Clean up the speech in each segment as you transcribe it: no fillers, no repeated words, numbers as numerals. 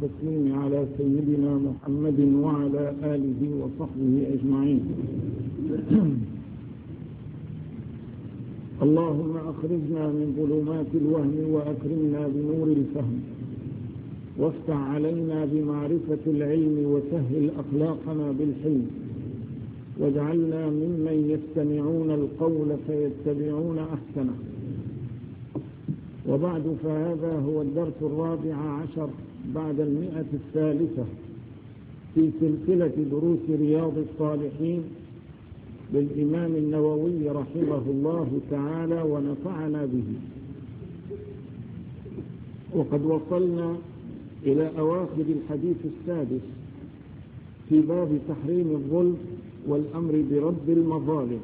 التسليم على سيدنا محمد وعلى آله وصحبه أجمعين. اللهم أخرجنا من ظلمات الوهم وأكرمنا بنور الفهم، وافتح علينا بمعرفة العلم وسهل أخلاقنا بالحلم، واجعلنا ممن يستمعون القول فيتبعون أحسنه. وبعد، فهذا هو الدرس 14 بعد 100 في سلسلة دروس رياض الصالحين للإمام النووي رحمه الله تعالى ونفعنا به. وقد وصلنا إلى أواخر الحديث السادس في باب تحريم الظلم والأمر برد المظالم.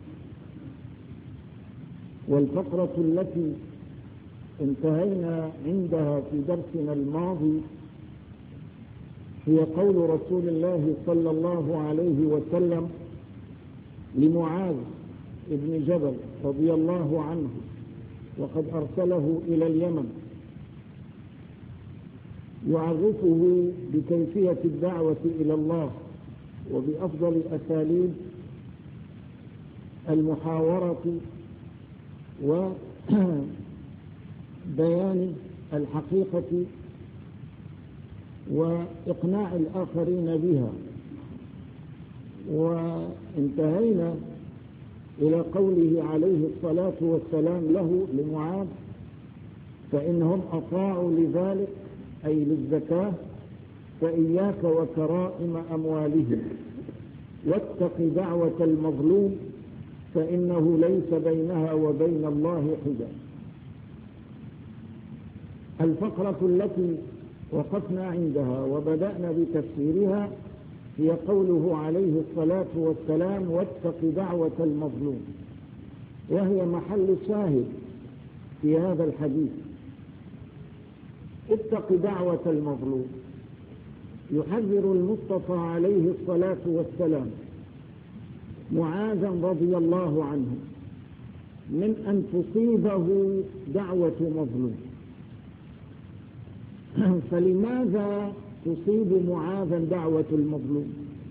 والفقرة التي انتهينا عندها في درسنا الماضي هي قول رسول الله صلى الله عليه وسلم لمعاذ بن جبل رضي الله عنه، وقد أرسله إلى اليمن يعرفه بكيفية الدعوة إلى الله وبأفضل أساليب المحاورة وبيان الحقيقة وإقناع الآخرين بها. وانتهينا إلى قوله عليه الصلاة والسلام له لمعاذ: فإنهم أطاعوا لذلك أي للزكاة فإياك وكرائم أموالهم، واتق دعوة المظلوم فإنه ليس بينها وبين الله حجاب. الفقرة التي وقفنا عندها وبدأنا بتفسيرها هي قوله عليه الصلاة والسلام: واتق دعوة المظلوم، وهي محل شاهد في هذا الحديث. اتق دعوة المظلوم، يحذر المصطفى عليه الصلاة والسلام معاذا رضي الله عنه من أن تصيبه دعوة مظلوم. فلماذا تصيب معاذا دعوة المظلوم؟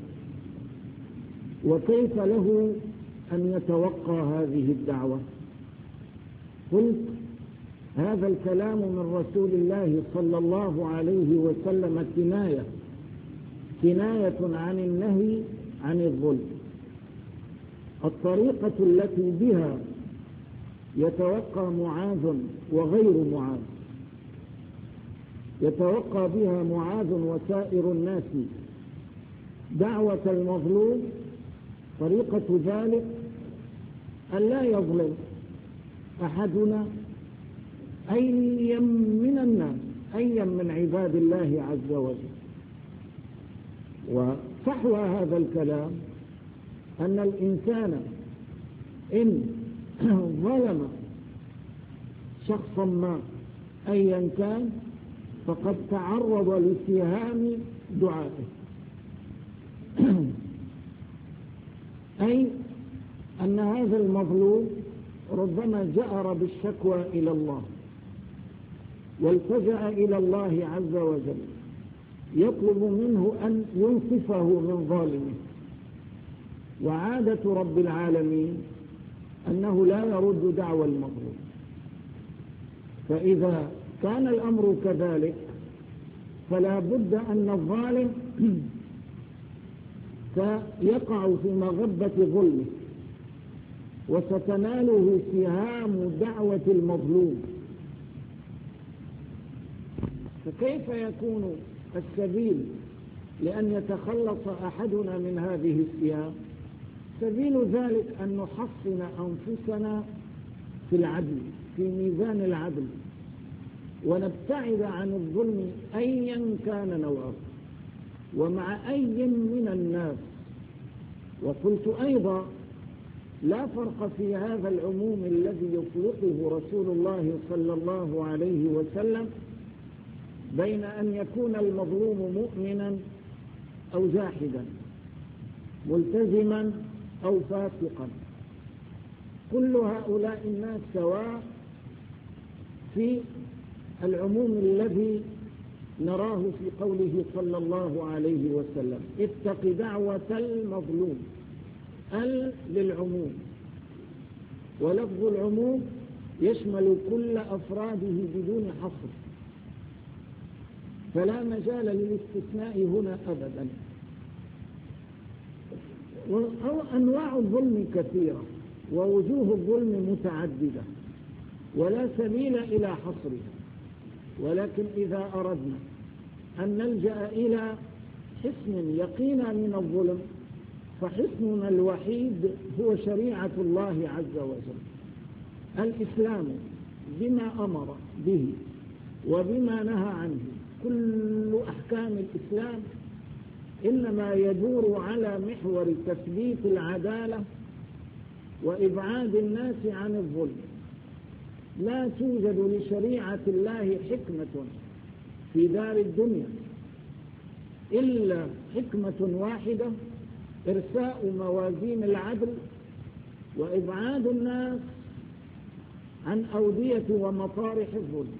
وكيف له أن يتوقى هذه الدعوة؟ قلت: هذا الكلام من رسول الله صلى الله عليه وسلم كناية عن النهي عن الظلم. الطريقة التي بها يتوقى معاذ وغير معاذ، يتوقى بها معاذ وسائر الناس دعوة المظلوم، طريقة ذلك أن لا يظلم أحدنا أي من الناس، أي من عباد الله عز وجل. وفحوى هذا الكلام أن الإنسان إن ظلم شخصا ما أيا كان فقد تعرض لاتهام دعائه، أي أن هذا المظلوم ربما جأر بالشكوى إلى الله والتجأ إلى الله عز وجل يطلب منه أن ينصفه من ظالمه. وعادة رب العالمين أنه لا يرد دعوى المظلوم. فإذا كان الأمر كذلك فلا بد أن الظالم سيقع في مغبة ظلمه وستناله سهام دعوة المظلوم. فكيف يكون السبيل لأن يتخلص أحدنا من هذه السهام؟ سبيل ذلك أن نحصن أنفسنا في العدل، في ميزان العدل، ونبتعد عن الظلم أيا كان نوعه ومع أي من الناس. وقلت أيضا: لا فرق في هذا العموم الذي يطلقه رسول الله صلى الله عليه وسلم بين أن يكون المظلوم مؤمنا أو جاحدا، ملتزما أو فاسقا. كل هؤلاء الناس سواء في العموم الذي نراه في قوله صلى الله عليه وسلم: اتق دعوة المظلوم. للعموم، ولفظ العموم يشمل كل أفراده بدون حصر، فلا مجال للاستثناء هنا أبدا. وأنواع الظلم كثيرة ووجوه الظلم متعددة ولا سبيل إلى حصرها، ولكن إذا أردنا أن نلجأ إلى حصن يقينا من الظلم فحصننا الوحيد هو شريعة الله عز وجل، الإسلام بما أمر به وبما نهى عنه. كل أحكام الإسلام إنما يدور على محور تثبيت العدالة وإبعاد الناس عن الظلم. لا توجد لشريعة الله حكمة في دار الدنيا إلا حكمة واحدة: إرساء موازين العدل وإبعاد الناس عن أودية ومطارح الظلم.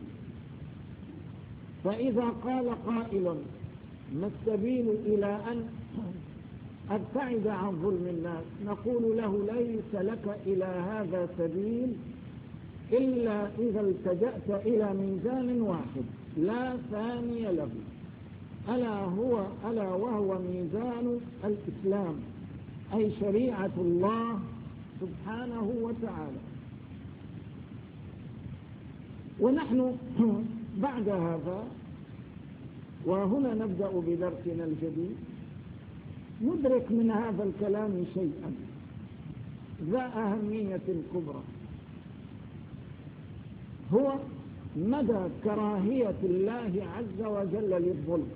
فإذا قال قائل: ما السبيل إلى أن أبتعد عن ظلم الناس؟ نقول له: ليس لك إلى هذا سبيل إلا إذا التجأت إلى ميزان واحد لا ثاني له، ألا وهو ميزان الإسلام، أي شريعة الله سبحانه وتعالى. ونحن بعد هذا، وهنا نبدأ بدرسنا الجديد، ندرك من هذا الكلام شيئا ذا أهمية كبرى، هو مدى كراهية الله عز وجل للظلم.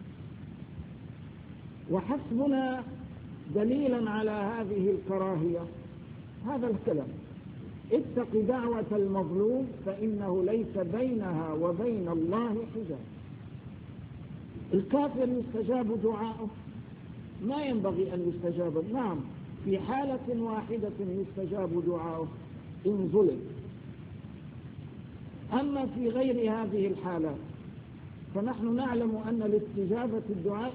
وحسبنا دليلا على هذه الكراهية هذا الكلام: اتق دعوة المظلوم فإنه ليس بينها وبين الله حجاب. الكافر يستجاب دعاؤه، ما ينبغي أن يستجاب. نعم، في حالة واحدة يستجاب دعاؤه: إن ظلم. أما في غير هذه الحالات فنحن نعلم أن لاستجابة الدعاء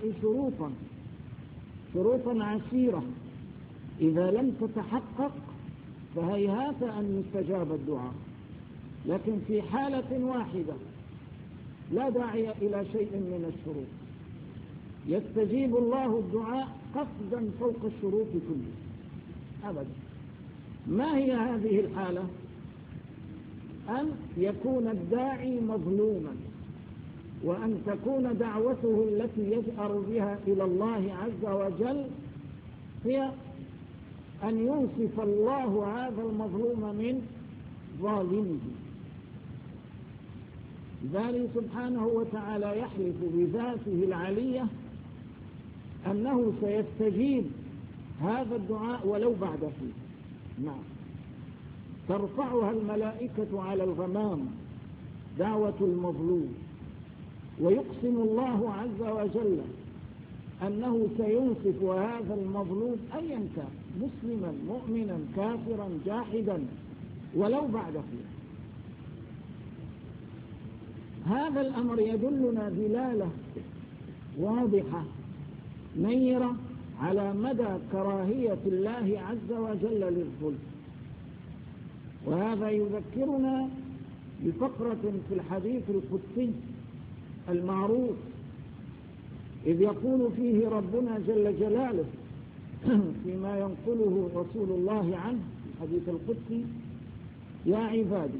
شروطا عسيرة، إذا لم تتحقق فهيهات أن يستجاب الدعاء. لكن في حالة واحدة لا داعي إلى شيء من الشروط، يستجيب الله الدعاء قصدا فوق الشروط كلها أبدا. ما هي هذه الحالة؟ أن يكون الداعي مظلوما، وأن تكون دعوته التي يجأر بها إلى الله عز وجل هي أن ينصف الله هذا المظلوم من ظالمه. ذلك سبحانه وتعالى يحلف بذاته العلية أنه سيستجيب هذا الدعاء ولو بعد حين. نعم، ترفعها الملائكة على الغمام دعوة المظلوم، ويقسم الله عز وجل أنه سينصف هذا المظلوم أيا كان، مسلما مؤمنا كافرا جاحدا ولو بعد حين. هذا الأمر يدلنا دلالة واضحة نيرة على مدى كراهية الله عز وجل للظلم. وهذا يذكرنا بفقرة في الحديث القدسي المعروف، إذ يقول فيه ربنا جل جلاله فيما ينقله رسول الله عنه الحديث القدسي: يا عبادي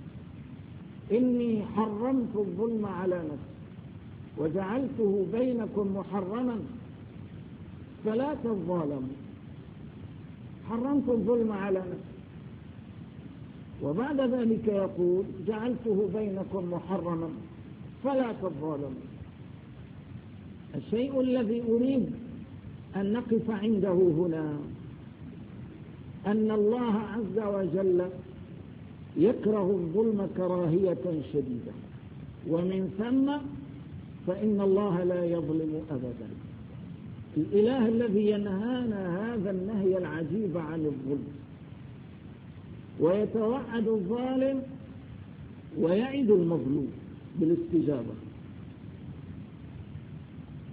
إني حرمت الظلم على نفسي وجعلته بينكم محرما فلا تظالموا. حرمت الظلم على نفسي، وبعد ذلك يقول: جعلته بينكم محرما فلا تظالموا. الشيء الذي أريد أن نقف عنده هنا أن الله عز وجل يكره الظلم كراهية شديدة، ومن ثم فإن الله لا يظلم أبدا. الإله الذي ينهانا هذا النهي العجيب عن الظلم، ويتوعد الظالم ويعد المظلوم بالاستجابة.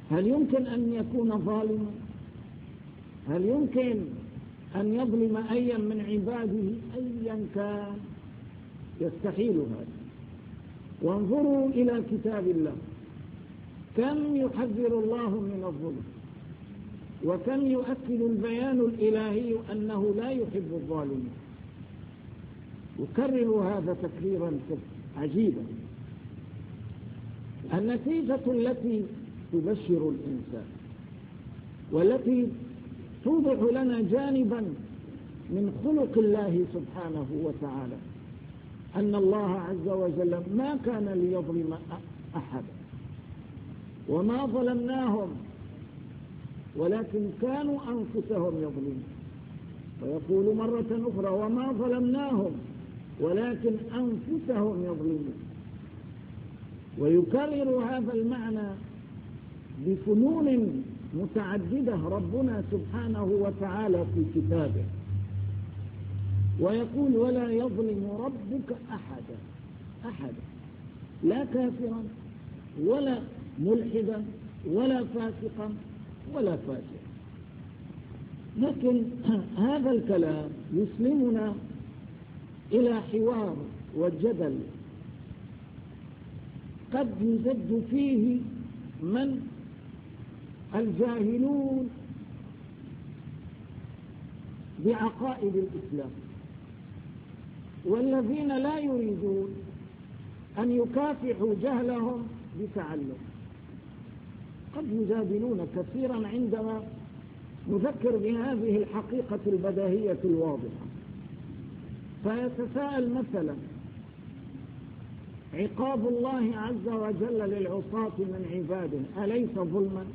هل يمكن أن يكون ظالما؟ هل يمكن أن يظلم أيا من عباده أيا كان؟ يستحيل هذا. وانظروا إلى كتاب الله، كم يحذر الله من الظلم، وكم يؤكد البيان الإلهي أنه لا يحب الظالمين. يكرر هذا تكريرا عجيبا. النتيجة التي تبشر الإنسان والتي توضح لنا جانبا من خلق الله سبحانه وتعالى أن الله عز وجل ما كان ليظلم أحدا، وما ظلمناهم ولكن كانوا أنفسهم يظلمون. ويقول مرة أخرى وما ظلمناهم ولكن أنفسهم يظلمون. ويكرر هذا المعنى بفنون متعددة ربنا سبحانه وتعالى في كتابه، ويقول ولا يظلم ربك أحدا، لا كافرا ولا ملحدا ولا فاسقا ولا فاجرا. لكن هذا الكلام يسلمنا إلى حوار وجدل قد يزج فيه من الجاهلون بعقائد الإسلام، والذين لا يريدون أن يكافحوا جهلهم بتعلم. قد يجادلون كثيرا عندما نذكر بهذه الحقيقة البديهية الواضحة. فيتساءل مثلا عقاب الله عز وجل للعصاة من عباده أليس ظلما؟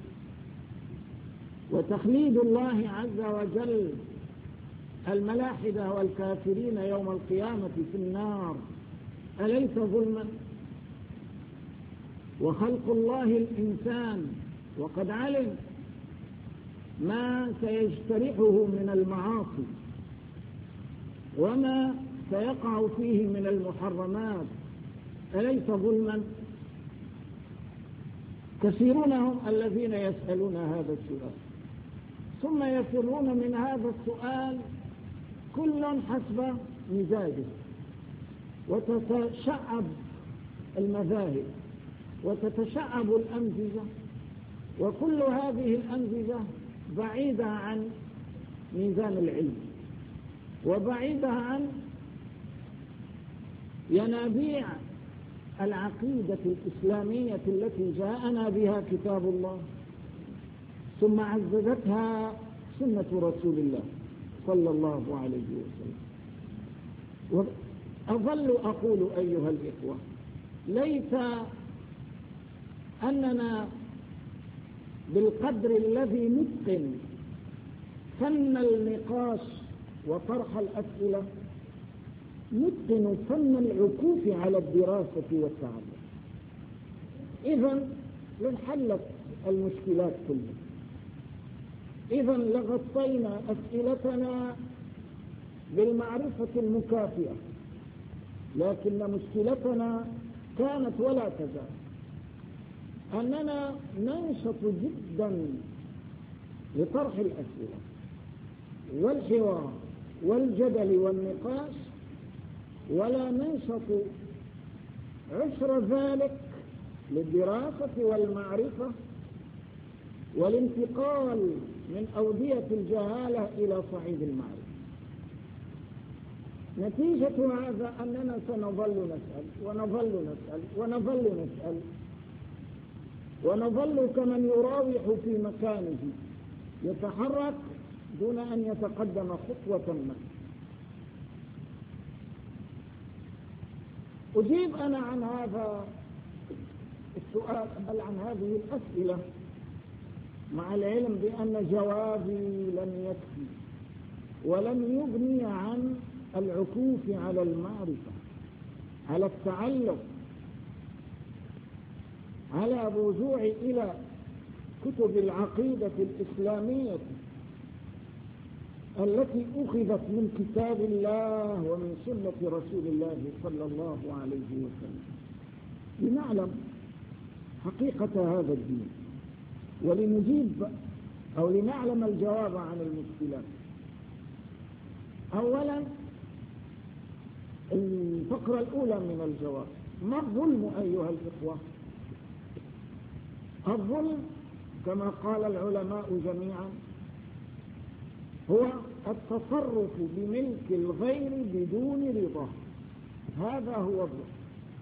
وتخليد الله عز وجل الملاحدة والكافرين يوم القيامة في النار أليس ظلما؟ وخلق الله الإنسان وقد علم ما سيجترحه من المعاصي وما سيقع فيه من المحرمات أليس ظلما؟ كثيرون هم الذين يسألون هذا السؤال، ثم يفرون من هذا السؤال كل حسب مزاجه، وتتشعب المذاهب وتتشعب الأمزجة، وكل هذه الأمزجة بعيدة عن ميزان العلم وبعيدة عن ينابيع العقيدة الإسلامية التي جاءنا بها كتاب الله ثم عززتها سنة رسول الله صلى الله عليه وسلم. وأظل أقول أيها الإخوة ليس أننا بالقدر الذي نتقن فن النقاش وطرح الأسئلة نتقن فن العكوف على الدراسة والتعلم، إذن لانحلت المشكلات كلها، إذن لغطينا أسئلتنا بالمعرفة المكافئة، لكن مشكلتنا كانت ولا تزال أننا ننشط جدا لطرح الأسئلة والحوار والجدل والنقاش، ولا ننشط عشر ذلك للدراسة والمعرفة والانتقال من أودية الجهالة إلى صعيد المعرفة. نتيجة هذا أننا سنظل نسأل ونظل نسأل ونظل نسأل ونظل كمن يراوح في مكانه يتحرك دون أن يتقدم خطوة ما. أجيب أنا عن هذا السؤال بل عن هذه الأسئلة مع العلم بأن جوابي لم يكفي ولم يغني عن العكوف على المعرفة، على التعلم، على الرجوع إلى كتب العقيدة الإسلامية التي أخذت من كتاب الله ومن سنة رسول الله صلى الله عليه وسلم لنعلم حقيقة هذا الدين ولنجيب أو لنعلم الجواب عن المشكلات. أولا الفقرة الأولى من الجواب: ما الظلم أيها الإخوة؟ الظلم كما قال العلماء جميعا هو التصرف بملك الغير بدون رضاه، هذا هو الظلم،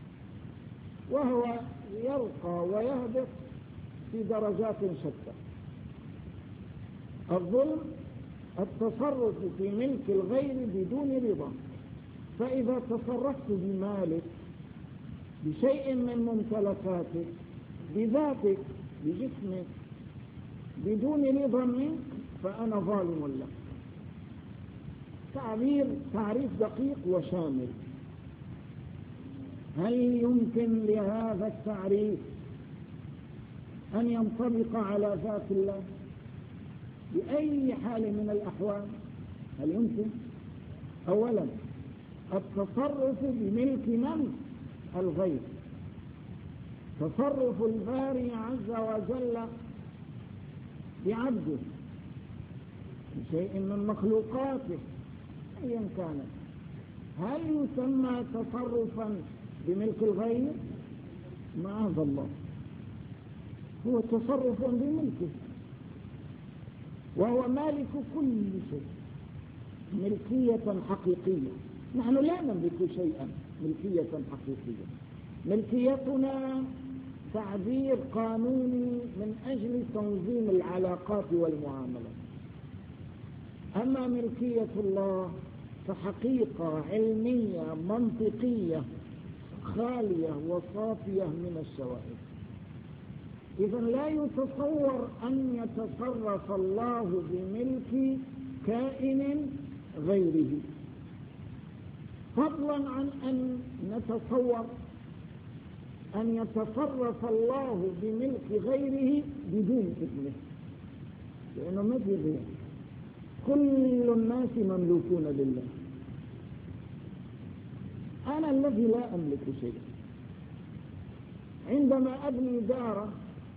وهو يرقى ويهبط في درجات شتى. الظلم التصرف في ملك الغير بدون رضاه، فإذا تصرفت بمالك بشيء من ممتلكاتك بذاتك بجسمك بدون رضا منك فأنا ظالم لك. تعريف دقيق وشامل. هل يمكن لهذا التعريف أن ينطبق على ذات الله بأي حال من الأحوال؟ هل يمكن؟ أولا التصرف بملك من؟ الغير. تصرف الباري عز وجل بعبده بشيء من مخلوقاته أيا كانت، هل يسمى تصرفا بملك الغير؟ معاذ الله، هو تصرف بملكه، وهو مالك كل شيء ملكية حقيقية. نحن لا نملك شيئا ملكية حقيقية، ملكيتنا تعبير قانوني من أجل تنظيم العلاقات والمعاملات. أما ملكية الله فحقيقة علمية منطقية خالية وصافية من الشوائب. إذن لا يتصور أن يتصرف الله بملك كائن غيره، فضلا عن أن نتصور أن يتصرف الله بملك غيره بدون إذنه، لأنه ما في غير. كل الناس مملوكون لله. أنا الذي لا أملك شيئا، عندما أبني دارا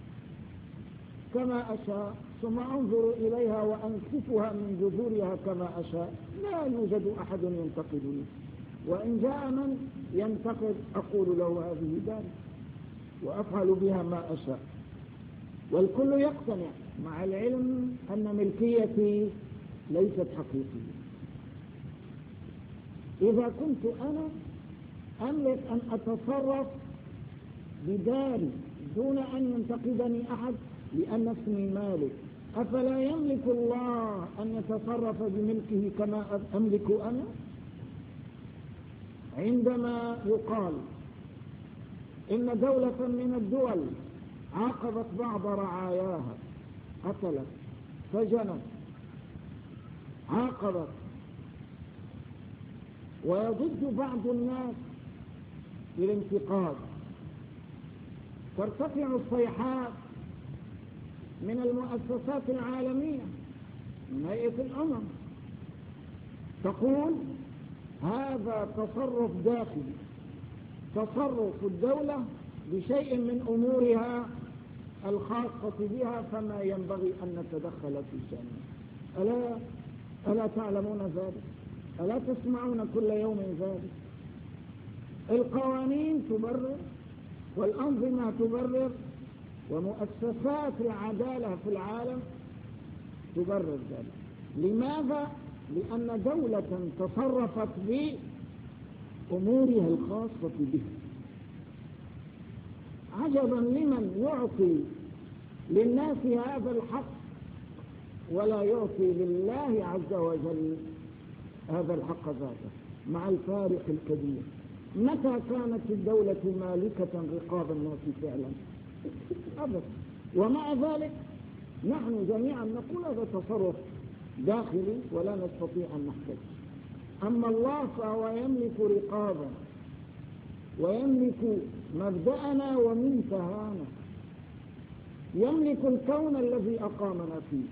كما أشاء ثم أنظر إليها وأنكفها من جذورها كما أشاء، لا يوجد أحد ينتقدني، وإن جاء من ينتقد أقول له هذه داري وأفعل بها ما أشاء، والكل يقتنع مع العلم أن ملكيتي ليست حقيقية. إذا كنت أنا أملك أن أتصرف بداري دون أن ينتقدني أحد لأن اسمي مالك، أفلا يملك الله أن يتصرف بملكه كما أملك أنا؟ عندما يقال إن دولة من الدول عاقبت بعض رعاياها، قتلت، سجنت، عاقبت، ويضج بعض الناس بالانتقاد، ترتفع الصيحات من المؤسسات العالمية، من هيئة الأمم، تقول هذا تصرف داخلي، تصرف الدولة بشيء من أمورها الخاصة بها، فما ينبغي أن نتدخل في شأنها. ألا تعلمون ذلك؟ ألا تسمعون كل يوم ذلك؟ القوانين تبرر والأنظمة تبرر ومؤسسات العدالة في العالم تبرر ذلك. لماذا؟ لأن دولة تصرفت بأمورها الخاصة بها. عجبا لمن يعطي للناس هذا الحق ولا يعطي لله عز وجل هذا الحق ذاته، مع الفارق الكبير. متى كانت الدولة مالكة رقاب الناس فعلا؟ أبدا. ومع ذلك نحن جميعا نقول هذا تصرف داخلي ولا نستطيع أن نحتج. أما الله فهو يملك رقابنا ويملك مبدأنا ومنتهانا، يملك الكون الذي أقامنا فيه.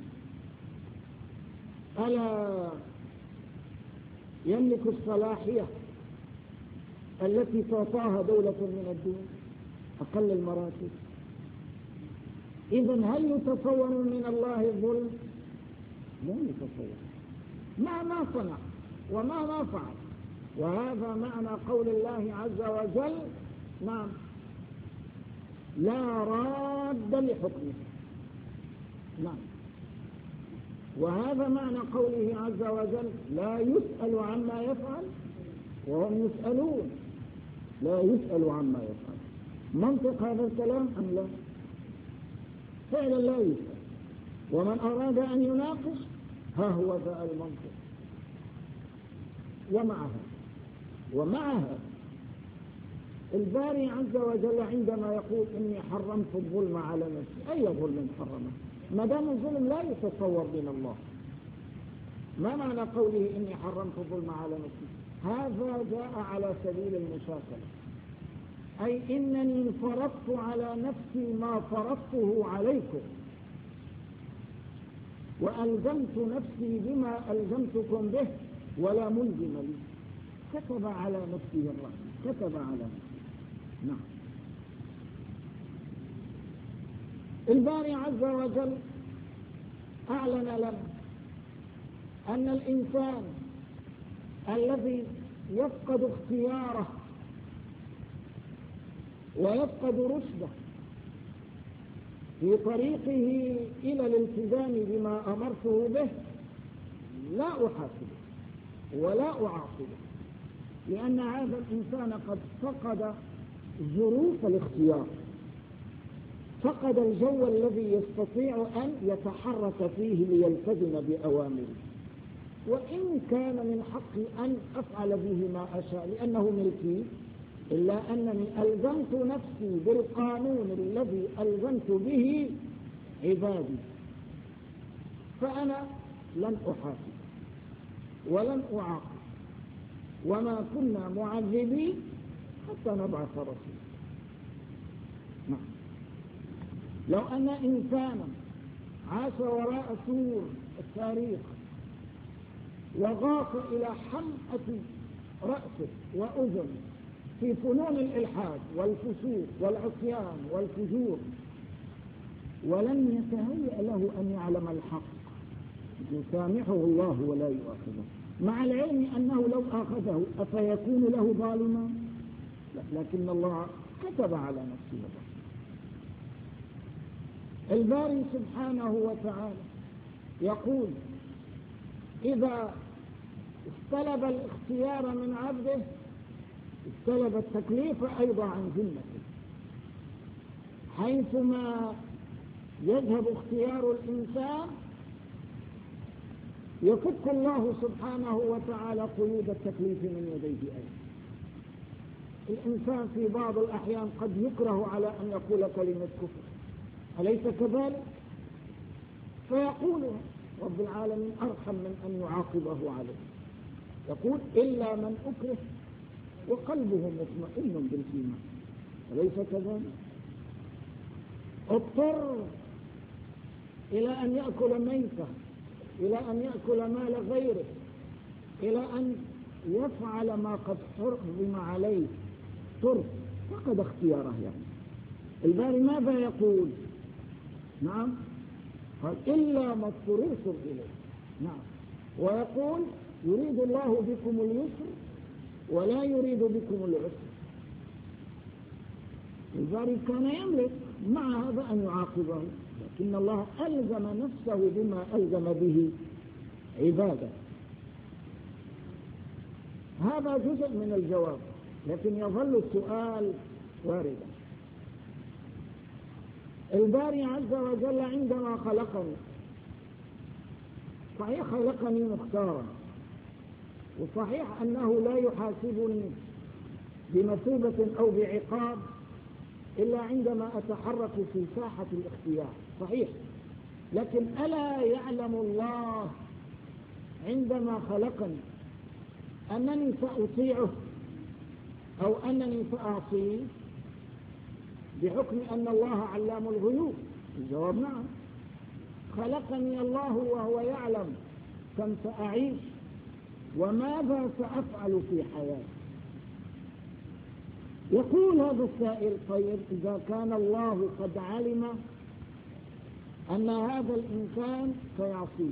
ألا يملك الصلاحية التي تعطاها دولة من الدول، أقل المراتب. إذن هل يتصور من الله الظلم؟ لا يتصور، ما صنع وما فعل. وهذا معنى قول الله عز وجل نعم لا راد لحكمه. نعم. وهذا معنى قوله عز وجل لا يسأل عما يفعل وهم يسألون. لا يسأل عما يفعل. منطق هذا الكلام أم لا؟ فعلا لا يسأل. ومن أراد أن يناقش ها هو ذا المنطق. ومعها الباري عز وجل عندما يقول إني حرمت الظلم على نفسي، أي ظلم حرمه؟ ما دام الظلم لا يتصور من الله. ما معنى قوله إني حرمت الظلم على نفسي؟ هذا جاء على سبيل المشاكلة، أي إنني فرضت على نفسي ما فرضته عليكم وألزمت نفسي بما ألزمتكم به ولا ملزم لي. كتب على نفسه الرحمة، كتب على نفسه. نعم. الباري عز وجل أعلن لنا أن الإنسان الذي يفقد اختياره ويفقد رشده في طريقه إلى الالتزام بما أمرته به لا أحاسبه ولا أعاقبه، لأن هذا الإنسان قد فقد ظروف الاختيار، فقد الجو الذي يستطيع أن يتحرك فيه ليلتزم بأوامره. وإن كان من حقي أن أفعل به ما أشاء لأنه ملكي، إلا أنني ألزمت نفسي بالقانون الذي ألزمت به عبادي، فأنا لن أحاسب ولن أعاقب، وما كنا معذبين حتى نبعث رسولا. نعم. لو أن إنسانا عاش وراء سور التاريخ وغاص إلى حمأة رأسه وأذنه في فنون الإلحاد والفسوق والعصيان والفجور ولم يتهيأ له أن يعلم الحق، يسامحه الله ولا يؤاخذه، مع العلم أنه لو آخذه أفيكون له ظالما؟ لا، لكن الله كتب على نفسه الرحمة. الباري سبحانه وتعالى يقول إذا استلب الاختيار من عبده استلب التكليف أيضا عن ذمته، حيثما يذهب اختيار الإنسان يفك الله سبحانه وتعالى قيود التكليف من يديه أيضا. الإنسان في بعض الأحيان قد يكره على أن يقول كلمة كفر، أليس كذلك؟ فيقولها، رب العالمين أرحم من أن يعاقبه عليه، يقول إلا من أكره وقلبه مطمئن بالإيمان، أليس كذلك؟ اضطر إلى أن يأكل ميتة، إلى أن يأكل مال غيره، إلى أن يفعل ما قد حرم عليه، اضطر، فقد اختياره. يعني الباري ماذا يقول؟ نعم، قال إلا ما اضطررتم إليه. نعم. ويقول يريد الله بكم اليسر ولا يريد بكم العسر. الباري كان يملك مع هذا أن يعاقبه، لكن الله ألزم نفسه بما ألزم به عباده. هذا جزء من الجواب، لكن يظل السؤال واردا. الباري عز وجل عندما خلقني صحيح خلقني مختارا، وصحيح أنه لا يحاسبني بمثوبة أو بعقاب إلا عندما أتحرك في ساحة الاختيار، صحيح، لكن ألا يعلم الله عندما خلقني أنني سأطيعه أو أنني سأعصيه بحكم أن الله علام الغيوب؟ الجواب نعم. خلقني الله وهو يعلم كم سأعيش وماذا سأفعل في حياتي. يقول هذا السائل طيب إذا كان الله قد علم أن هذا الإنسان سيعصيه،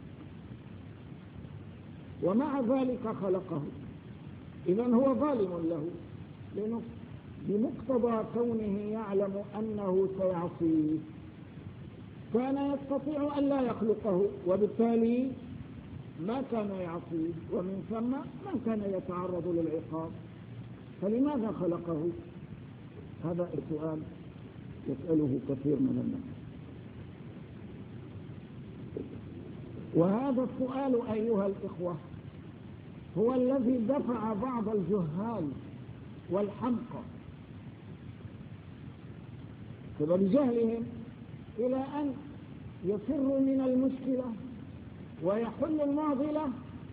ومع ذلك خلقه. إذن هو ظالم له لنفسه بمقتضى كونه يعلم أنه سيعصيه. كان يستطيع أن لا يخلقه، وبالتالي ما كان يعصيه، ومن ثم ما كان يتعرض للعقاب، فلماذا خلقه؟ هذا السؤال يسأله كثير من الناس. وهذا السؤال أيها الإخوة هو الذي دفع بعض الجهال والحمقى بسبب جهلهم إلى أن يفروا من المشكلة ويحل المعضلة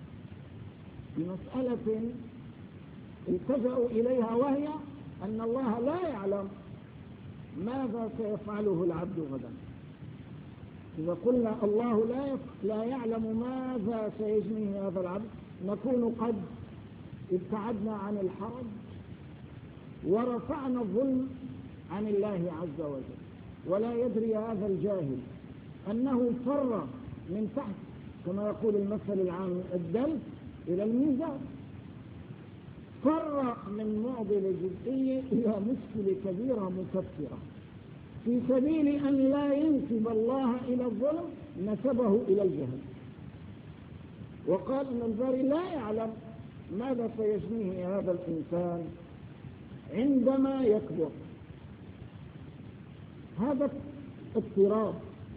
بمسألة التجأوا إليها، وهي أن الله لا يعلم ماذا سيفعله العبد غدا. إذا قلنا الله لا يعلم ماذا سيجنيه هذا العبد، نكون قد ابتعدنا عن الحرج ورفعنا الظلم عن الله عز وجل. ولا يدري هذا الجاهل أنه فر من تحت، كما يقول المثل العام، الدلف إلى الميزان، فر من معضلة جزئية إلى مشكلة كبيرة مكفرة. في سبيل أن لا ينسب الله إلى الظلم نسبه إلى الجهل، وقال أن الباري لا يعلم ماذا سيجنيه هذا الإنسان عندما يكبر. هذا اضطراب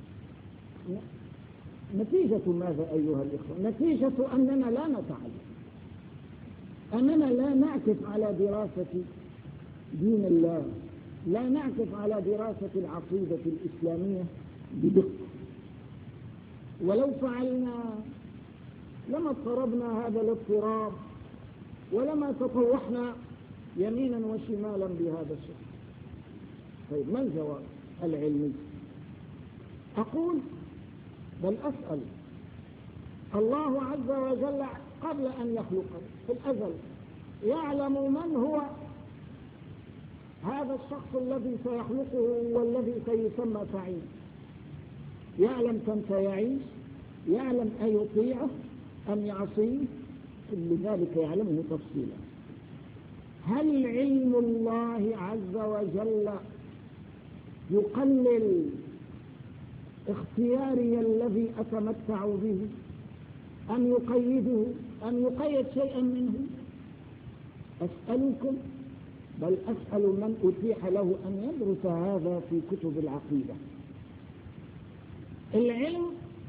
نتيجة ماذا أيها الإخوة؟ نتيجة أننا لا نتعلم، أننا لا نعكف على دراسة دين الله، لا نعكف على دراسة العقيدة الإسلامية بدقة. ولو فعلنا لما اضطربنا هذا الاضطراب ولما تطوحنا يمينا وشمالا بهذا الشيء. طيب ما الجواب العلمي؟ أقول بل أسأل الله عز وجل قبل أن يخلقه في الأزل يعلم من هو هذا الشخص الذي سيخلقه والذي سيسمى سعيد، يعلم كم سيعيش، يعلم أيطيعه أم يعصيه، كل ذلك يعلمه تفصيلا. هل علم الله عز وجل يقلل اختياري الذي أتمتع به أم يقيده أم يقيد شيئا منه؟ أسألكم بل أسأل من أتيح له أن يدرس هذا في كتب العقيدة. العلم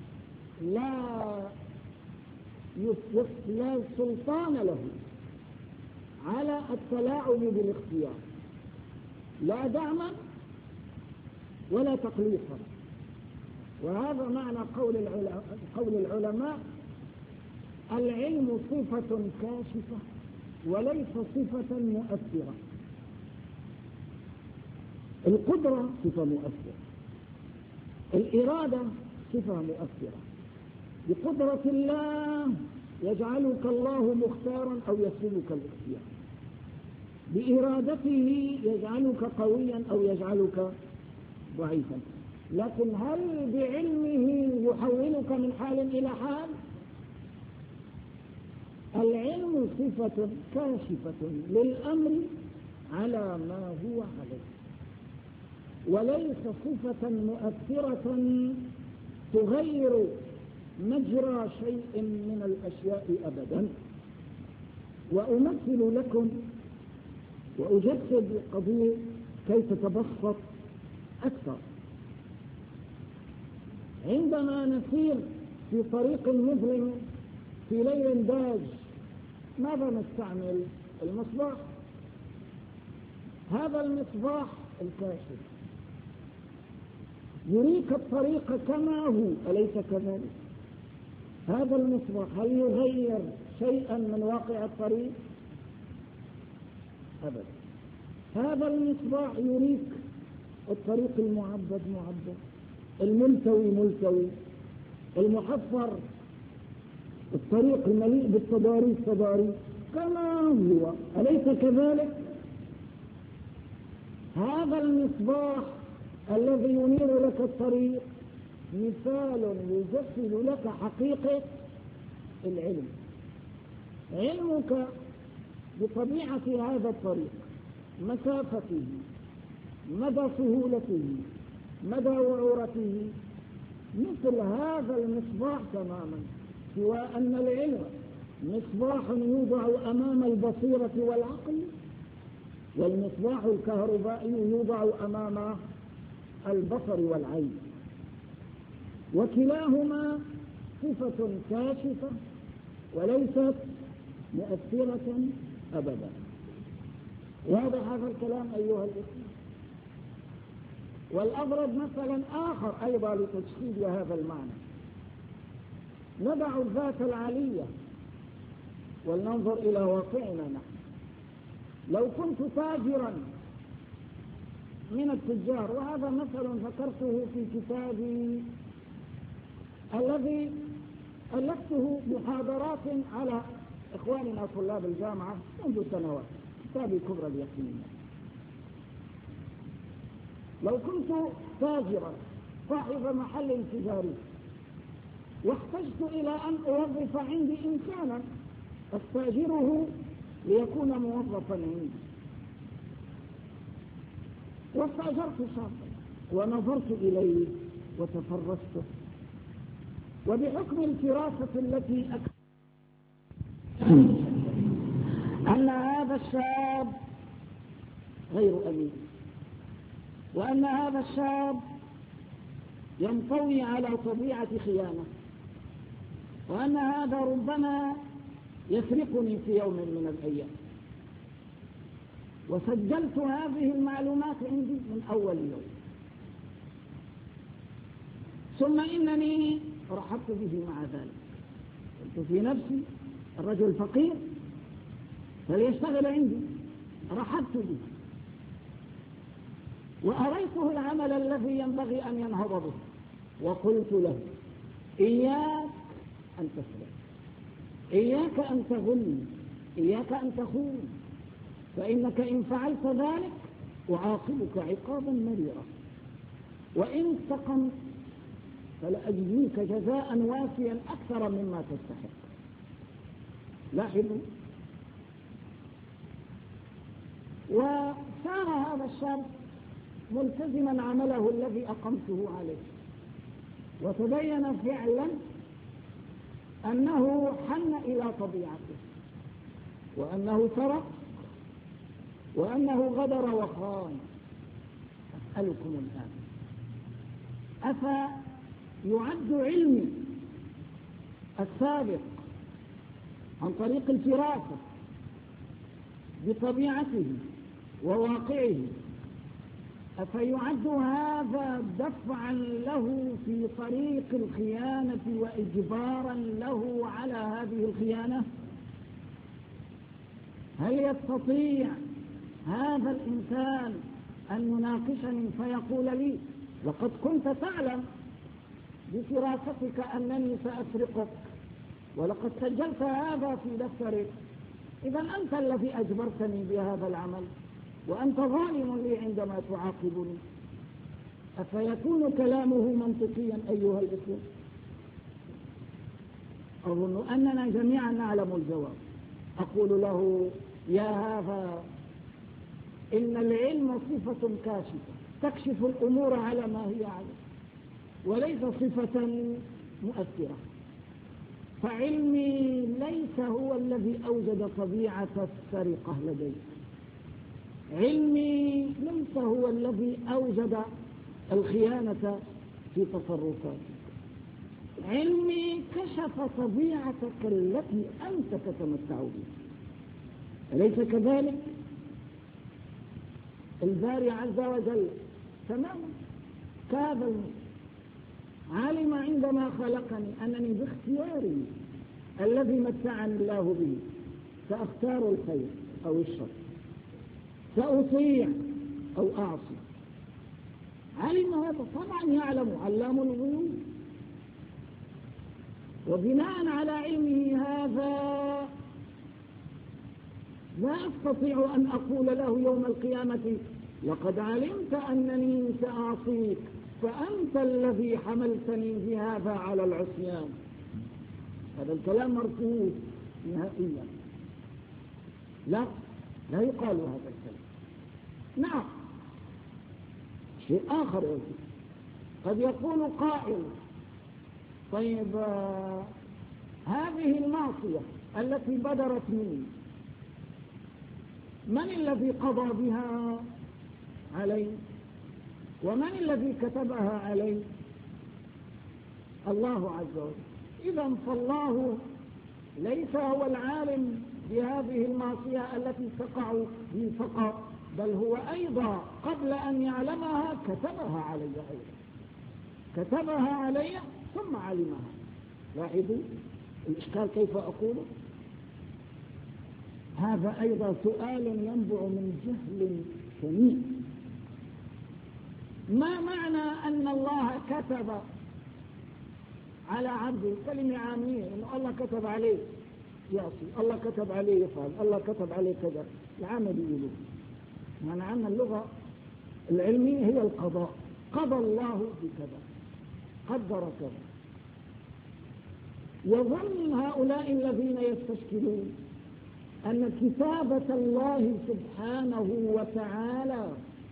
لا سلطان له على التلاعب بالاختيار، لا دعما ولا تقليصا. وهذا معنى قول العلماء: العلم صفة كاشفة وليس صفة مؤثرة. القدرة صفة مؤثرة، الإرادة صفة مؤثرة. بقدرة الله يجعلك الله مختارا أو يسلبك الاختيار، بإرادته يجعلك قويا أو يجعلك ضعيفا. لكن هل بعلمه يحولك من حال إلى حال؟ العلم صفة كاشفة للأمر على ما هو عليه، وليس صفة مؤثرة تغير مجرى شيء من الأشياء أبدا. وأمثل لكم وأجسد القضية كي تتبسط أكثر. عندما نسير في طريق مظلم في ليل داج ماذا نستعمل؟ المصباح. هذا المصباح الكاشف يريك الطريق كما هو، أليس كذلك؟ هذا المصباح هل يغير شيئا من واقع الطريق؟ أبدا. هذا المصباح يريك الطريق المعبد معبد، الملتوي ملتوي، المحفر، الطريق المليء بالتضاريس تضاريس كما هو، أليس كذلك؟ هذا المصباح الذي ينير لك الطريق مثال يجسد لك حقيقة العلم. علمك بطبيعة هذا الطريق، مسافته، مدى سهولته، مدى وعورته، مثل هذا المصباح تماما، سوى أن العلم مصباح يوضع أمام البصيرة والعقل، والمصباح الكهربائي يوضع أمام البصر والعين، وكلاهما صفة كاشفة وليست مؤثرة أبدا. واضح هذا الكلام أيها الإخوة؟ والأضرب مثلا آخر أيضا لتجسيد هذا المعنى. نضع الذات العالية ولننظر إلى واقعنا نحن. لو كنت تاجرا من التجار، وهذا مثل ذكرته في كتابي الذي ألفته محاضرات على إخواننا طلاب الجامعة منذ سنوات، كتابي كبرى اليقين. لو كنت تاجرا صاحب محل تجاري واحتجت إلى أن أوظف عندي إنسانا أستأجره ليكون موظفا عندي، واستأجرت شخصا ونظرت إليه وتفرسته، وبحكم الفراسة التي أن هذا الشاب غير أمين، وأن هذا الشاب ينطوي على طبيعة خيانة، وأن هذا ربما يسرقني في يوم من الأيام، وسجلت هذه المعلومات عندي من أول يوم، ثم إنني رحبت به مع ذلك. قلت في نفسي الرجل فقير فليشتغل عندي، رحبت به وأريته العمل الذي ينبغي أن ينهض به، وقلت له إياك أن تسرق، إياك أن تغل، إياك أن تخون، فإنك إن فعلت ذلك أعاقبك عقابا مريرا، وإن استقمت فلأجزيك جزاء وافيا أكثر مما تستحق. لاحظوا، وكان هذا الشاب ملتزما عمله الذي أقمته عليه، وتبين فعلا أنه حن إلى طبيعته، وأنه سرق، وأنه غدر وخان. أسألكم الآن، أفيعد علمي السابق عن طريق الفراسة بطبيعته وواقعه، أفيعد هذا دفعا له في طريق الخيانة وإجبارا له على هذه الخيانة؟ هل يستطيع هذا الإنسان أن يناقشني فيقول لي لقد كنت تعلم بفراستك أنني سأسرقك، ولقد سجلت هذا في دفترك، إذا أنت الذي أجبرتني بهذا العمل، وأنت ظالم لي عندما تعاقبني؟ أفيكون كلامه منطقيا أيها الإخوة؟ أظن أننا جميعا نعلم الجواب. أقول له يا هذا، إن العلم صفة كاشفة تكشف الأمور على ما هي عليه، وليس صفة مؤثرة. فعلمي ليس هو الذي أوجد طبيعة السرقة لدي، علمي ليس هو الذي أوجد الخيانة في تصرفاتك، علمي كشف طبيعتك التي أنت تتمتع بها، أليس كذلك؟ الباري عز وجل تماما كذا علم عندما خلقني أنني باختياري الذي متعني الله به سأختار الخير أو الشر، سأطيع أو أعصي. علم هذا، طبعا يعلم علام الغيوب، وبناء على علمه هذا لا أستطيع أن أقول له يوم القيامة لقد علمت أنني سأعصيك فأنت الذي حملتني بهذا على العصيان. هذا الكلام مرفوض نهائيا، لا يقال هذا الكلام. نعم، شيء آخر يوجد، قد يقول قائل طيب هذه المعصية التي بدرت مني من الذي قضى بها علي ومن الذي كتبها علي؟ الله عز وجل. إذا فالله ليس هو العالم بهذه المعصية التي تقع به فقط، بل هو أيضا قبل أن يعلمها كتبها علي أيضا، كتبها علي ثم علمها. لاحظوا الإشكال كيف أقوله. هذا أيضا سؤال ينبع من جهل شنيع. ما معنى أن الله كتب على عبده؟ كلمة عامية، إنه الله كتب عليه يعصي، الله كتب عليه يفعل، الله كتب عليه كذا. العامة بيقولوا معنى عنا اللغة العلمية هي القضاء، قضى الله بكذا، قدر كذا. يظن هؤلاء الذين يستشكلون أن كتابة الله سبحانه وتعالى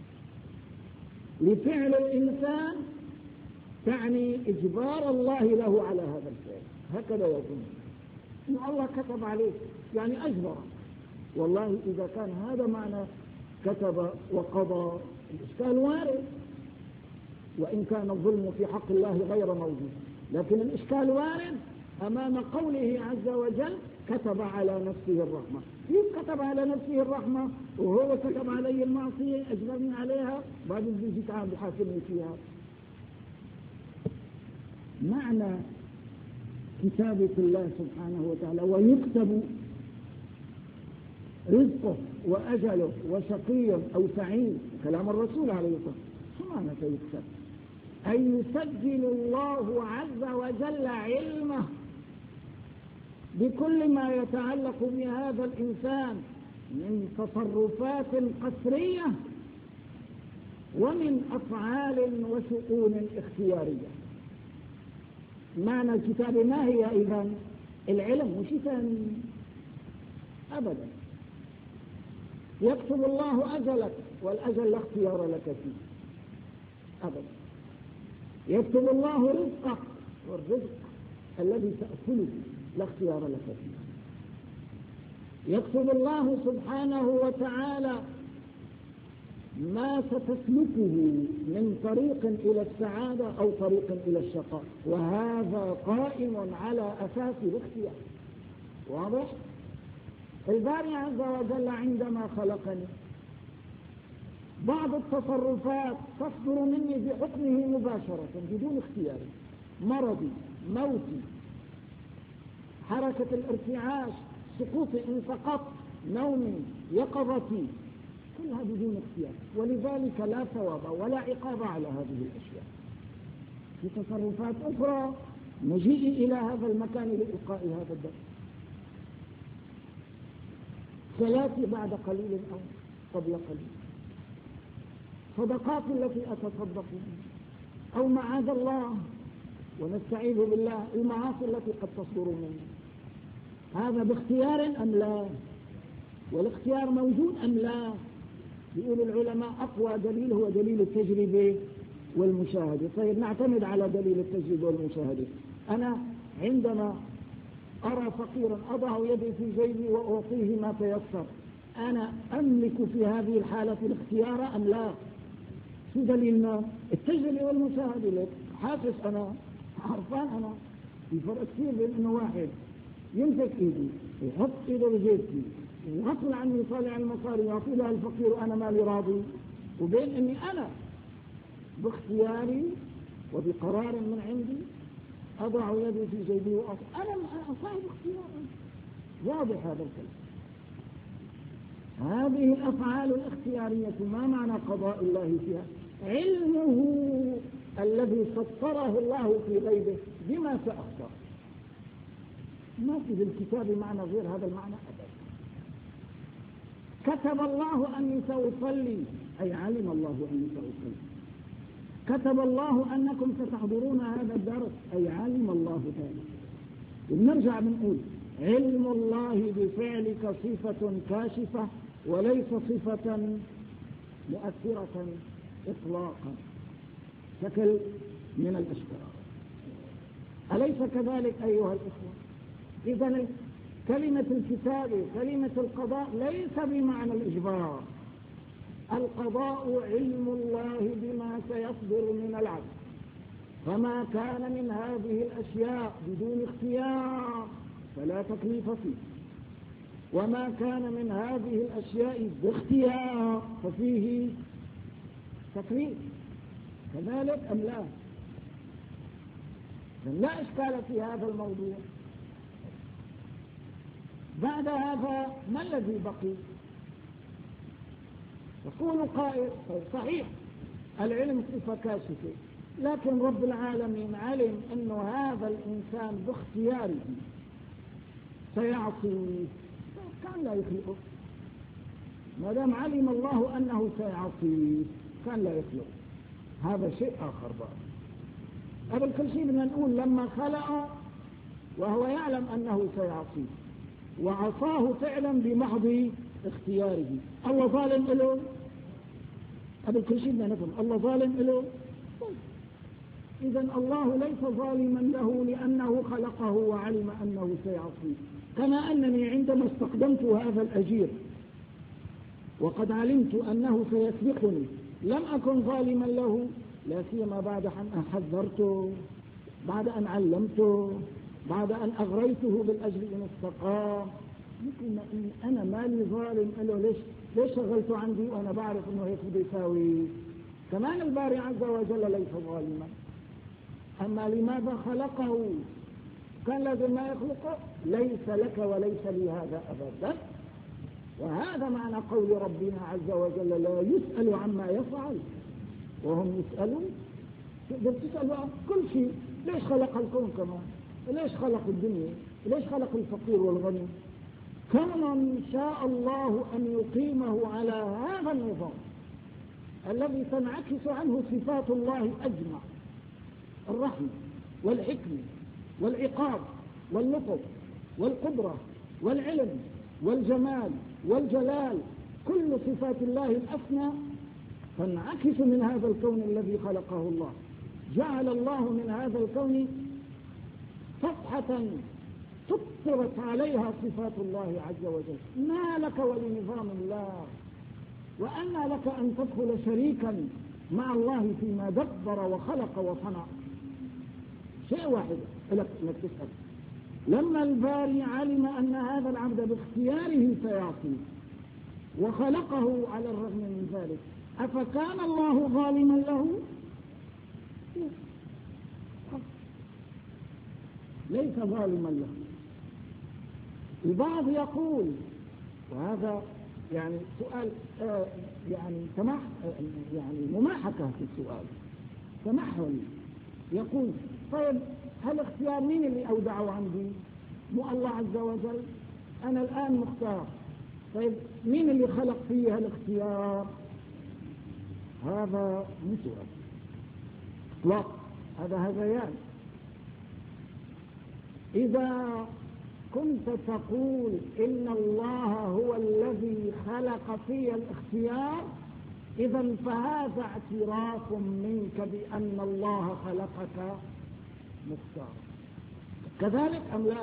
لفعل الإنسان تعني إجبار الله له على هذا الفعل. هكذا يظن إن الله كتب عليه يعني أجبر. والله إذا كان هذا معنى كتب وقضى الإشكال وارد، وإن كان الظلم في حق الله غير موجود، لكن الإشكال وارد أمام قوله عز وجل كتب على نفسه الرحمة. كيف كتب على نفسه الرحمة وهو كتب علي المعصية أجبرني عليها بعد الزيجي تعالى بحاكمني فيها؟ معنى كتابة الله سبحانه وتعالى ويكتب رزقه وأجله وشقي أو سعيد، كلام الرسول عليه الصلاة والسلام. معنى سيكتب أي يسجل الله عز وجل علمه بكل ما يتعلق بهذا الإنسان من تصرفات قسرية ومن أفعال وشؤون اختيارية. معنى الكتاب ما هي إذن؟ العلم، مش ثاني أبدا. يكتب الله أجلك والأجل لا اختيار لك فيه أبدا. يكتب الله رزقك والرزق الذي تأكله لا اختيار لك فيه. يكتب الله سبحانه وتعالى ما ستسلكه من طريق إلى السعادة أو طريق إلى الشقاء، وهذا قائم على أساس الاختيار. واضح؟ الباري عز وجل عندما خلقني بعض التصرفات تصدر مني بحكمه مباشرة بدون اختياري، مرضي، موتي، حركة الارتعاش، سقوطي إن سقطت، نومي، يقظتي، كلها بدون اختيار، ولذلك لا ثواب ولا عقاب على هذه الأشياء. في تصرفات أخرى مجيئي إلى هذا المكان لإلقاء هذا الدرس، صلاتي بعد قليل أو قبل قليل، صدقاتي التي أتصدق بها، أو معاذ الله ونستعيذ بالله المعاصي التي قد تصدر مني، هذا باختيار أم لا؟ والاختيار موجود أم لا؟ يقول العلماء أقوى دليل هو دليل التجربة والمشاهدة. طيب نعتمد على دليل التجربة والمشاهدة. أنا عندما أرى فقيرا أضع يدي في جيبي وأعطيه ما تيسر، أنا أملك في هذه الحالة الاختيار أم لا؟ شو دليلنا؟ التجربة والمشاهدة. لك حاسس أنا، عرفان أنا، في فرق كثير بين إنه واحد يمسك إيدي يحط إيده بجيبتي وغصب عني طالع المصاري يعطي لها الفقير وأنا مالي راضي، وبين إني أنا باختياري وبقرار من عندي أضع يدي في جيبي أنا صاحب اختيار. واضح هذا الكلام. هذه الأفعال الاختيارية ما معنى قضاء الله فيها؟ علمه الذي سطره الله في غيبه بما سأختار. ما في بالكتاب معنى غير هذا المعنى أبدا. كتب الله أني سأصلي، أي علم الله أني سأصلي. كتب الله أنكم ستحضرون هذا الدرس، أي علم الله ذلك. ونرجع بنقول علم الله بفعلك صفة كاشفة وليس صفة مؤثرة إطلاقا شكل من الأشكال. أليس كذلك أيها الإخوة؟ إذن كلمة الكتاب كلمة القضاء ليس بمعنى الإجبار. القضاء علم الله بما سيصدر من العبد، فما كان من هذه الأشياء بدون اختيار فلا تكليف فيه، وما كان من هذه الأشياء باختيار ففيه تكليف. كذلك أم لا؟ لا إشكال في هذا الموضوع. بعد هذا ما الذي بقي؟ يقول قائل صحيح العلم صفة كاشفة، لكن رب العالمين علم أن هذا الإنسان باختياره سيعصي، كان لا يخلقه. ما دام علم الله أنه سيعصي كان لا يخلقه. هذا شيء آخر بقى. قبل كل شيء بدنا نقول لما خلق وهو يعلم أنه سيعصي وعصاه فعلا بمحض اختياره، الله ظالم له؟ قبل كل شيء بدنا نفهم الله ظالم له؟ إذن الله ليس ظالما له لأنه خلقه وعلم أنه سيعصي. كما أنني عندما استقدمت هذا الأجير وقد علمت أنه سيسبقني لم أكن ظالما له، لا سيما بعد أن حذرته، بعد أن علمته، بعد أن أغريته بالأجر إن استقام. يمكن أنا مالي ظالم له، ليش شغلته عندي وأنا بعرف أنه هيك بده يساوي. كمان الباري عز وجل ليس ظالما. أما لماذا خلقه؟ كان لازم ما يخلقه؟ ليس لك وليس لي هذا أبدا. وهذا معنى قول ربنا عز وجل لا يسأل عما يفعل وهم يسألون. تقدر تسأل كل شيء، ليش خلق الكون كمان؟ ليش خلق الدنيا؟ ليش خلق الفقير والغني؟ كما شاء الله أن يقيمه على هذا النظام الذي تنعكس عنه صفات الله أجمع: الرحمة والحكمة والعقاب واللطف والقدرة والعلم والجمال والجلال، كل صفات الله الأسمى تنعكس من هذا الكون الذي خلقه الله. جعل الله من هذا الكون صفحة سطرت عليها صفات الله عز وجل. ما لك ولنظام الله، وأنى لك أن تدخل شريكا مع الله فيما دبر وخلق وصنع؟ شيء واحد لك انك تسأل. لما الباري علم أن هذا العبد باختياره سيعصي وخلقه على الرغم من ذلك، أفكان الله ظالما له؟ ليس ظالما له. البعض يقول، وهذا يعني سؤال يعني مماحكة في السؤال، تمحل، يقول طيب هل اختيار مين اللي أودعه عندي؟ مو الله عز وجل؟ أنا الآن مختار، طيب مين اللي خلق فيه الاختيار؟ هذا مو سؤال اطلاق، هذا هذيان. إذا كنت تقول إن الله هو الذي خلق في الاختيار، إذا فهذا اعتراف منك بأن الله خلقك مختار. كذلك أم لا؟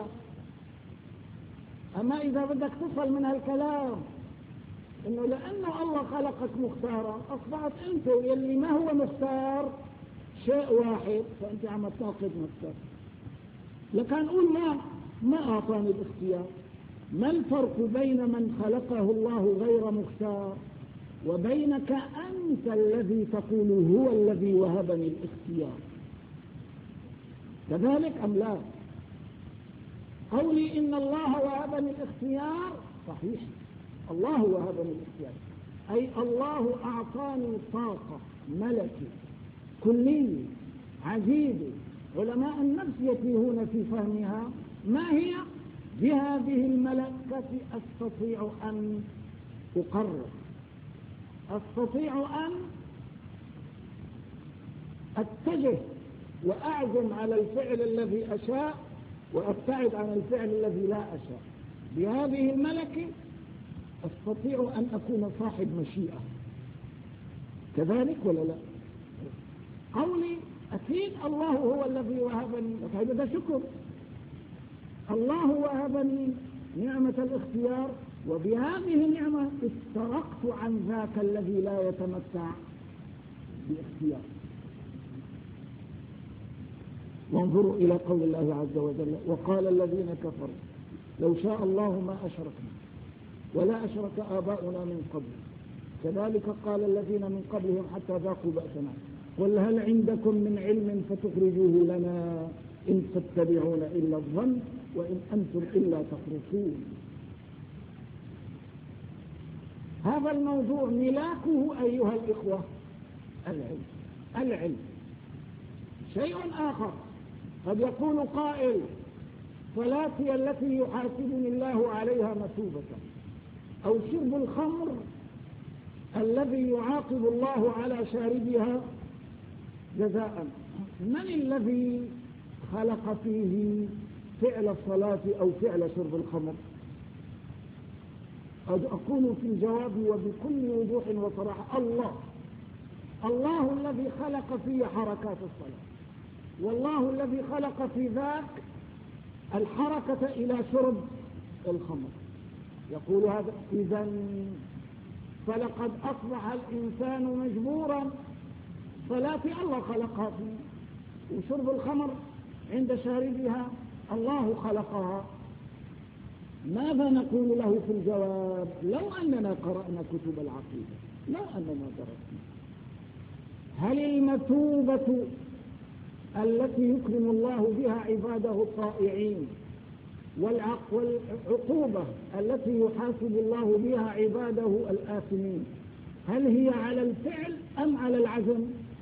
أما إذا بدك تصل من هالكلام إنه لأنه الله خلقك مختارا أصبحت أنت يلي ما هو مختار شيء واحد، فأنت عم تناقض نفسك. لكن نقول ما أعطاني الاختيار. ما الفرق بين من خلقه الله غير مختار وبينك أنت الذي تقول هو الذي وهبني الاختيار؟ كذلك أم لا؟ قولي إن الله وهبني الاختيار صحيح، الله وهبني الاختيار، أي الله أعطاني طاقة ملكة كلية عجيبة. علماء النفس يتيهون في فهمها. ما هي؟ بهذه الملكة أستطيع أن أقرر، أستطيع أن أتجه وأعزم على الفعل الذي أشاء وأبتعد عن الفعل الذي لا أشاء. بهذه الملكة أستطيع أن أكون صاحب مشيئة. كذلك ولا لا؟ قولي أكيد الله هو الذي وهبني، هذا شكر. الله وهبني نعمة الاختيار، وبهذه النعمة استرقت عن ذاك الذي لا يتمتع باختيار. وانظروا إلى قول الله عز وجل: وقال الذين كفروا لو شاء الله ما أشركنا ولا أشرك آباؤنا من قبل كذلك قال الذين من قبلهم حتى ذاقوا بأسنا قل هل عندكم من علم فتخرجوه لنا إن تتبعون إلا الظن وإن أنتم إلا تخرصون. هذا الموضوع ملاكه أيها الإخوة العلم. شيء آخر، قد يقول قائل: صلاتي التي يحاسبني الله عليها مثوبة، أو شرب الخمر الذي يعاقب الله على شاربها جزاء. من الذي خلق فيه فعل الصلاة أو فعل شرب الخمر؟ قد أقول في الجواب وبكل وضوح وصراحة: الله الذي خلق فيه حركات الصلاة، والله الذي خلق في ذاك الحركة إلى شرب الخمر. يقول هذا: إذن فلقد أصبح الإنسان مجبورا. صلاة الله خلقها فيه، وشرب الخمر عند شاربها الله خلقها. ماذا نقول له في الجواب؟ لو أننا قرأنا كتب العقيدة، لو أننا درسنا، هل المثوبة التي يكرم الله بها عباده الطائعين والعقوبة التي يحاسب الله بها عباده الآثمين، هل هي على الفعل أم على العزم؟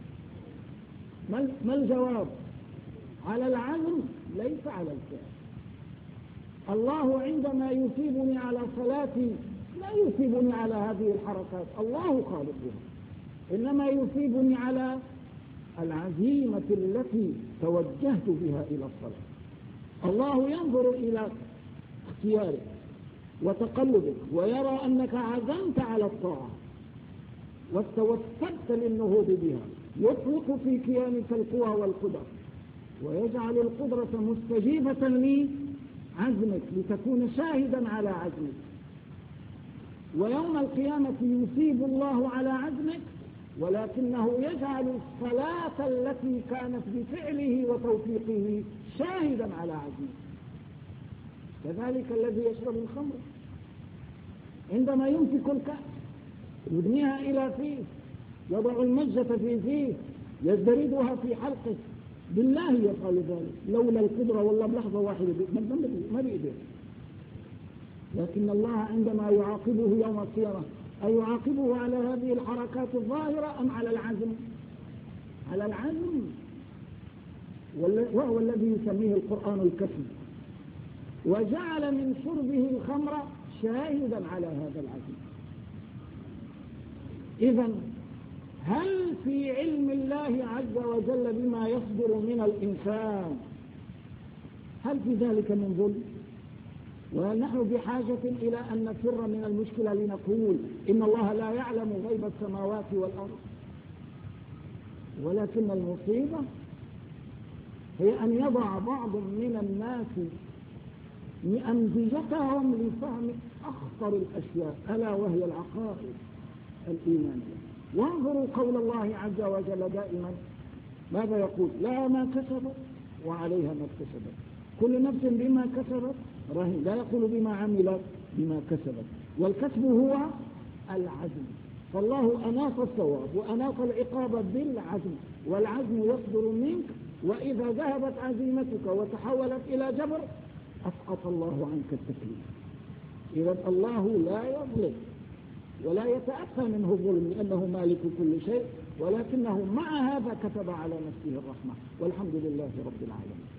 ما الجواب؟ على العزم، ليس على الفعل. الله عندما يثيبني على صلاتي لا يثيبني على هذه الحركات، الله خالقها، إنما يثيبني على العزيمة التي توجهت بها إلى الصلاة. الله ينظر إلى اختيارك وتقلبك ويرى أنك عزمت على الطاعة واستوفدت للنهوض بها، يطلق في كيانك القوى والقدر ويجعل القدرة مستجيبة لعزمك لتكون شاهدا على عزمك. ويوم القيامة يثيب الله على عزمك، ولكنه يجعل الصلاة التي كانت بفعله وتوفيقه شاهدا على عزمه. كذلك الذي يشرب الخمر عندما يمسك الكأس يدنيها إلى فيه، يضع المجة في فيه، يزدردها في حلقه، بالله يفعل ذلك لولا القدرة والله بلحظة واحدة ما بيقدر. لكن الله عندما يعاقبه يوم القيامة أيعاقبه على هذه الحركات الظاهرة أم على العزم؟ على العزم، وهو الذي يسميه القرآن الكفي، وجعل من شربه الخمر شاهدا على هذا العزم. إذن هل في علم الله عز وجل بما يصدر من الإنسان هل في ذلك من ظلم؟ ونحن بحاجة إلى أن نفر من المشكلة لنقول إن الله لا يعلم غيب السماوات والأرض، ولكن المصيبة هي أن يضع بعض من الناس أنبجتهم لفهم أخطر الأشياء ألا وهي العقائد الإيمانية. وانظروا قول الله عز وجل دائما ماذا يقول؟ لا ما كسبت وعليها ما اكتسبت، كل نفس بما كسبت رهين. لا يقول بما عملت، بما كسبت، والكسب هو العزم. فالله أناط الثواب وأناط العقاب بالعزم، والعزم يصدر منك، وإذا ذهبت عزيمتك وتحولت إلى جبر أسقط الله عنك التكليف. إذا الله لا يظلم ولا يتأتى منه الظلم لأنه مالك كل شيء، ولكنه مع هذا كتب على نفسه الرحمة، والحمد لله رب العالمين.